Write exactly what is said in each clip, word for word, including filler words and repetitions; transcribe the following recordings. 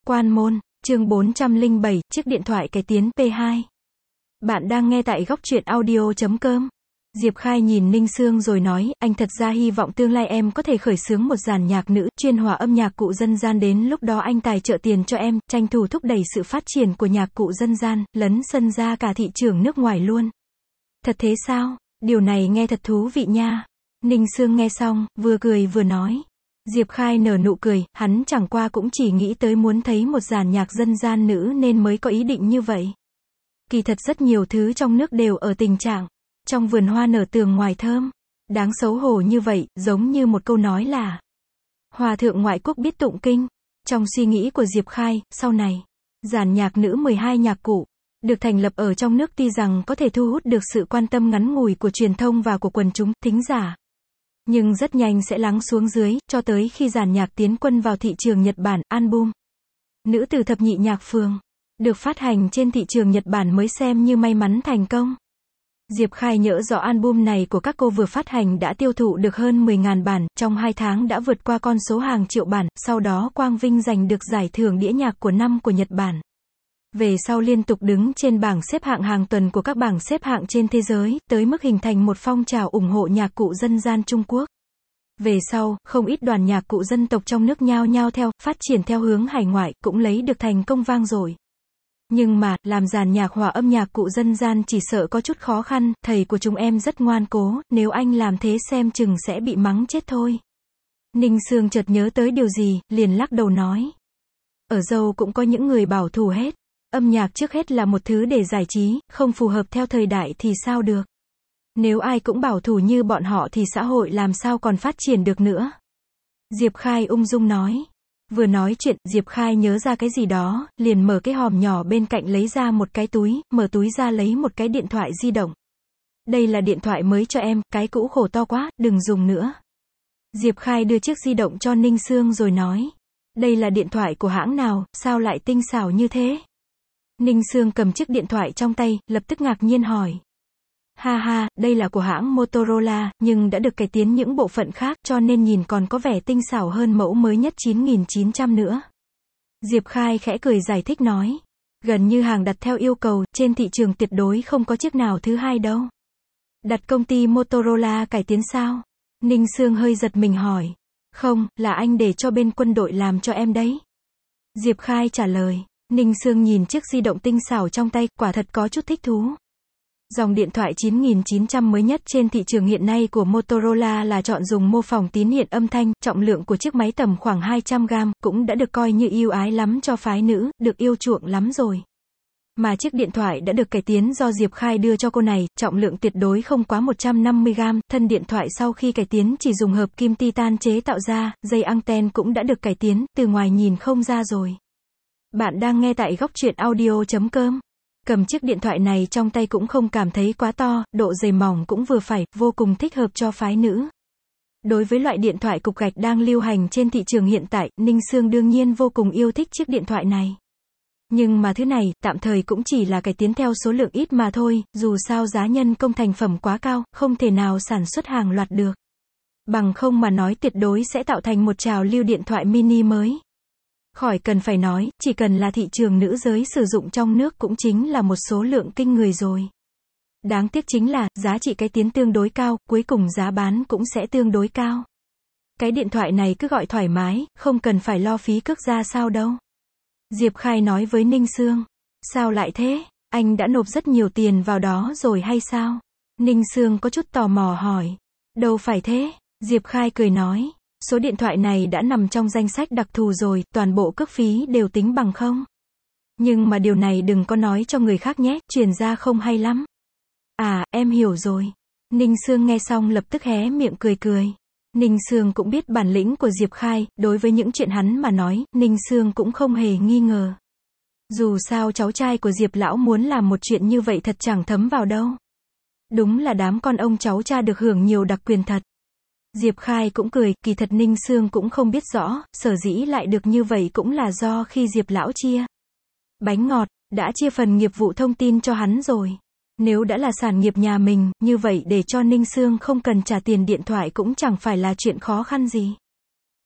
Quan môn, chương bốn trăm lẻ bảy, chiếc điện thoại cải tiến P hai. Bạn đang nghe tại góc truyện audio chấm com. Diệp Khai nhìn Ninh Sương rồi nói, anh thật ra hy vọng tương lai em có thể khởi xướng một dàn nhạc nữ, chuyên hòa âm nhạc cụ dân gian, đến lúc đó anh tài trợ tiền cho em, tranh thủ thúc đẩy sự phát triển của nhạc cụ dân gian, lấn sân ra cả thị trường nước ngoài luôn. Thật thế sao? Điều này nghe thật thú vị nha. Ninh Sương nghe xong, vừa cười vừa nói. Diệp Khai nở nụ cười, hắn chẳng qua cũng chỉ nghĩ tới muốn thấy một dàn nhạc dân gian nữ nên mới có ý định như vậy. Kỳ thật rất nhiều thứ trong nước đều ở tình trạng trong vườn hoa nở tường ngoài thơm. Đáng xấu hổ như vậy, giống như một câu nói là Hòa thượng ngoại quốc biết tụng kinh. Trong suy nghĩ của Diệp Khai, sau này, dàn nhạc nữ mười hai nhạc cụ được thành lập ở trong nước tuy rằng có thể thu hút được sự quan tâm ngắn ngủi của truyền thông và của quần chúng, thính giả, nhưng rất nhanh sẽ lắng xuống dưới, cho tới khi dàn nhạc tiến quân vào thị trường Nhật Bản, album Nữ tử thập nhị nhạc phường được phát hành trên thị trường Nhật Bản mới xem như may mắn thành công. Diệp Khai nhớ rõ album này của các cô vừa phát hành đã tiêu thụ được hơn mười nghìn bản, trong hai tháng đã vượt qua con số hàng triệu bản, sau đó Quang Vinh giành được giải thưởng đĩa nhạc của năm của Nhật Bản. Về sau liên tục đứng trên bảng xếp hạng hàng tuần của các bảng xếp hạng trên thế giới, tới mức hình thành một phong trào ủng hộ nhạc cụ dân gian Trung Quốc. Về sau, không ít đoàn nhạc cụ dân tộc trong nước nhao nhao theo, phát triển theo hướng hải ngoại, cũng lấy được thành công vang dội. Nhưng mà, làm dàn nhạc hòa âm nhạc cụ dân gian chỉ sợ có chút khó khăn, thầy của chúng em rất ngoan cố, nếu anh làm thế xem chừng sẽ bị mắng chết thôi. Ninh Sương chợt nhớ tới điều gì, liền lắc đầu nói. Ở dâu cũng có những người bảo thủ hết. Âm nhạc trước hết là một thứ để giải trí, không phù hợp theo thời đại thì sao được. Nếu ai cũng bảo thủ như bọn họ thì xã hội làm sao còn phát triển được nữa. Diệp Khai ung dung nói. Vừa nói chuyện, Diệp Khai nhớ ra cái gì đó, liền mở cái hòm nhỏ bên cạnh lấy ra một cái túi, mở túi ra lấy một cái điện thoại di động. Đây là điện thoại mới cho em, cái cũ khổ to quá, đừng dùng nữa. Diệp Khai đưa chiếc di động cho Ninh Sương rồi nói. Đây là điện thoại của hãng nào, sao lại tinh xảo như thế? Ninh Sương cầm chiếc điện thoại trong tay, lập tức ngạc nhiên hỏi. Ha ha, đây là của hãng Motorola, nhưng đã được cải tiến những bộ phận khác, cho nên nhìn còn có vẻ tinh xảo hơn mẫu mới nhất chín nghìn chín trăm nữa. Diệp Khai khẽ cười giải thích nói. Gần như hàng đặt theo yêu cầu, trên thị trường tuyệt đối không có chiếc nào thứ hai đâu. Đặt công ty Motorola cải tiến sao? Ninh Sương hơi giật mình hỏi. Không, là anh để cho bên quân đội làm cho em đấy. Diệp Khai trả lời. Ninh Sương nhìn chiếc di động tinh xảo trong tay, quả thật có chút thích thú. Dòng điện thoại chín nghìn chín trăm mới nhất trên thị trường hiện nay của Motorola là chọn dùng mô phỏng tín hiện âm thanh, trọng lượng của chiếc máy tầm khoảng hai trăm gam, cũng đã được coi như ưu ái lắm cho phái nữ, được yêu chuộng lắm rồi. Mà chiếc điện thoại đã được cải tiến do Diệp Khai đưa cho cô này, trọng lượng tuyệt đối không quá một trăm năm mươi gam, thân điện thoại sau khi cải tiến chỉ dùng hợp kim titan chế tạo ra, dây anten cũng đã được cải tiến, từ ngoài nhìn không ra rồi. Bạn đang nghe tại góc truyện audio chấm com. Cầm chiếc điện thoại này trong tay cũng không cảm thấy quá to, độ dày mỏng cũng vừa phải, vô cùng thích hợp cho phái nữ. Đối với loại điện thoại cục gạch đang lưu hành trên thị trường hiện tại, Ninh Sương đương nhiên vô cùng yêu thích chiếc điện thoại này. Nhưng mà thứ này, tạm thời cũng chỉ là cải tiến theo số lượng ít mà thôi, dù sao giá nhân công thành phẩm quá cao, không thể nào sản xuất hàng loạt được. Bằng không mà nói tuyệt đối sẽ tạo thành một trào lưu điện thoại mini mới. Khỏi cần phải nói, chỉ cần là thị trường nữ giới sử dụng trong nước cũng chính là một số lượng kinh người rồi. Đáng tiếc chính là, giá trị cải tiến tương đối cao, cuối cùng giá bán cũng sẽ tương đối cao. Cái điện thoại này cứ gọi thoải mái, không cần phải lo phí cước ra sao đâu. Diệp Khai nói với Ninh Sương. Sao lại thế? Anh đã nộp rất nhiều tiền vào đó rồi hay sao? Ninh Sương có chút tò mò hỏi. Đâu phải thế? Diệp Khai cười nói. Số điện thoại này đã nằm trong danh sách đặc thù rồi, toàn bộ cước phí đều tính bằng không. Nhưng mà điều này đừng có nói cho người khác nhé, truyền ra không hay lắm. À, em hiểu rồi. Ninh Sương nghe xong lập tức hé miệng cười cười. Ninh Sương cũng biết bản lĩnh của Diệp Khai, đối với những chuyện hắn mà nói, Ninh Sương cũng không hề nghi ngờ. Dù sao cháu trai của Diệp lão muốn làm một chuyện như vậy thật chẳng thấm vào đâu. Đúng là đám con ông cháu cha được hưởng nhiều đặc quyền thật. Diệp Khai cũng cười, kỳ thật Ninh Sương cũng không biết rõ, sở dĩ lại được như vậy cũng là do khi Diệp lão chia bánh ngọt, đã chia phần nghiệp vụ thông tin cho hắn rồi. Nếu đã là sản nghiệp nhà mình, như vậy để cho Ninh Sương không cần trả tiền điện thoại cũng chẳng phải là chuyện khó khăn gì.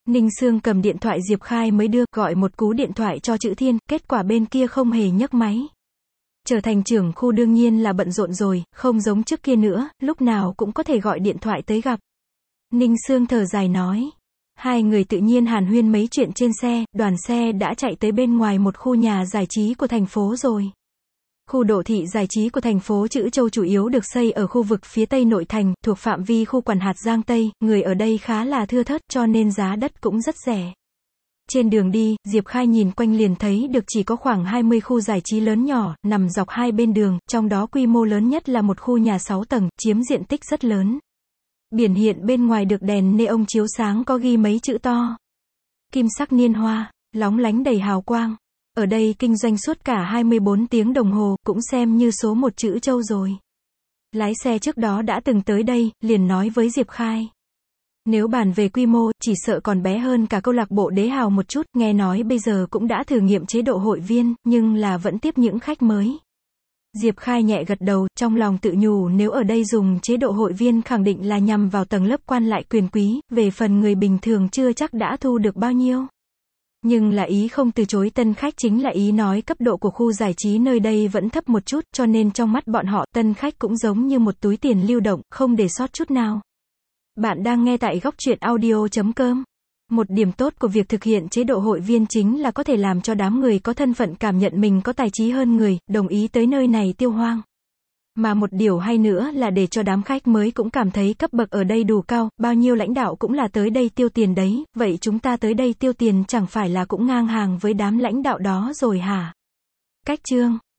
Ninh Sương cầm điện thoại Diệp Khai mới đưa, gọi một cú điện thoại cho Chữ Thiên, kết quả bên kia không hề nhấc máy. Trở thành trưởng khu đương nhiên là bận rộn rồi, không giống trước kia nữa, lúc nào cũng có thể gọi điện thoại tới gặp. Ninh Sương thở dài nói. Hai người tự nhiên hàn huyên mấy chuyện trên xe, đoàn xe đã chạy tới bên ngoài một khu nhà giải trí của thành phố rồi. Khu đô thị giải trí của thành phố Trữ Châu chủ yếu được xây ở khu vực phía tây nội thành, thuộc phạm vi khu quản hạt Giang Tây, người ở đây khá là thưa thớt cho nên giá đất cũng rất rẻ. Trên đường đi, Diệp Khai nhìn quanh liền thấy được chỉ có khoảng hai mươi khu giải trí lớn nhỏ, nằm dọc hai bên đường, trong đó quy mô lớn nhất là một khu nhà sáu tầng, chiếm diện tích rất lớn. Biển hiện bên ngoài được đèn neon chiếu sáng có ghi mấy chữ to. Kim sắc niên hoa, lóng lánh đầy hào quang. Ở đây kinh doanh suốt cả hai mươi bốn tiếng đồng hồ, cũng xem như số một Trữ Châu rồi. Lái xe trước đó đã từng tới đây, liền nói với Diệp Khai. Nếu bàn về quy mô, chỉ sợ còn bé hơn cả câu lạc bộ Đế Hào một chút, nghe nói bây giờ cũng đã thử nghiệm chế độ hội viên, nhưng là vẫn tiếp những khách mới. Diệp Khai nhẹ gật đầu, trong lòng tự nhủ nếu ở đây dùng chế độ hội viên khẳng định là nhằm vào tầng lớp quan lại quyền quý, về phần người bình thường chưa chắc đã thu được bao nhiêu. Nhưng là ý không từ chối tân khách chính là ý nói cấp độ của khu giải trí nơi đây vẫn thấp một chút, cho nên trong mắt bọn họ tân khách cũng giống như một túi tiền lưu động, không để sót chút nào. Bạn đang nghe tại góc truyện audio chấm com. Một điểm tốt của việc thực hiện chế độ hội viên chính là có thể làm cho đám người có thân phận cảm nhận mình có tài trí hơn người, đồng ý tới nơi này tiêu hoang. Mà một điều hay nữa là để cho đám khách mới cũng cảm thấy cấp bậc ở đây đủ cao, bao nhiêu lãnh đạo cũng là tới đây tiêu tiền đấy, vậy chúng ta tới đây tiêu tiền chẳng phải là cũng ngang hàng với đám lãnh đạo đó rồi hả? Cách chương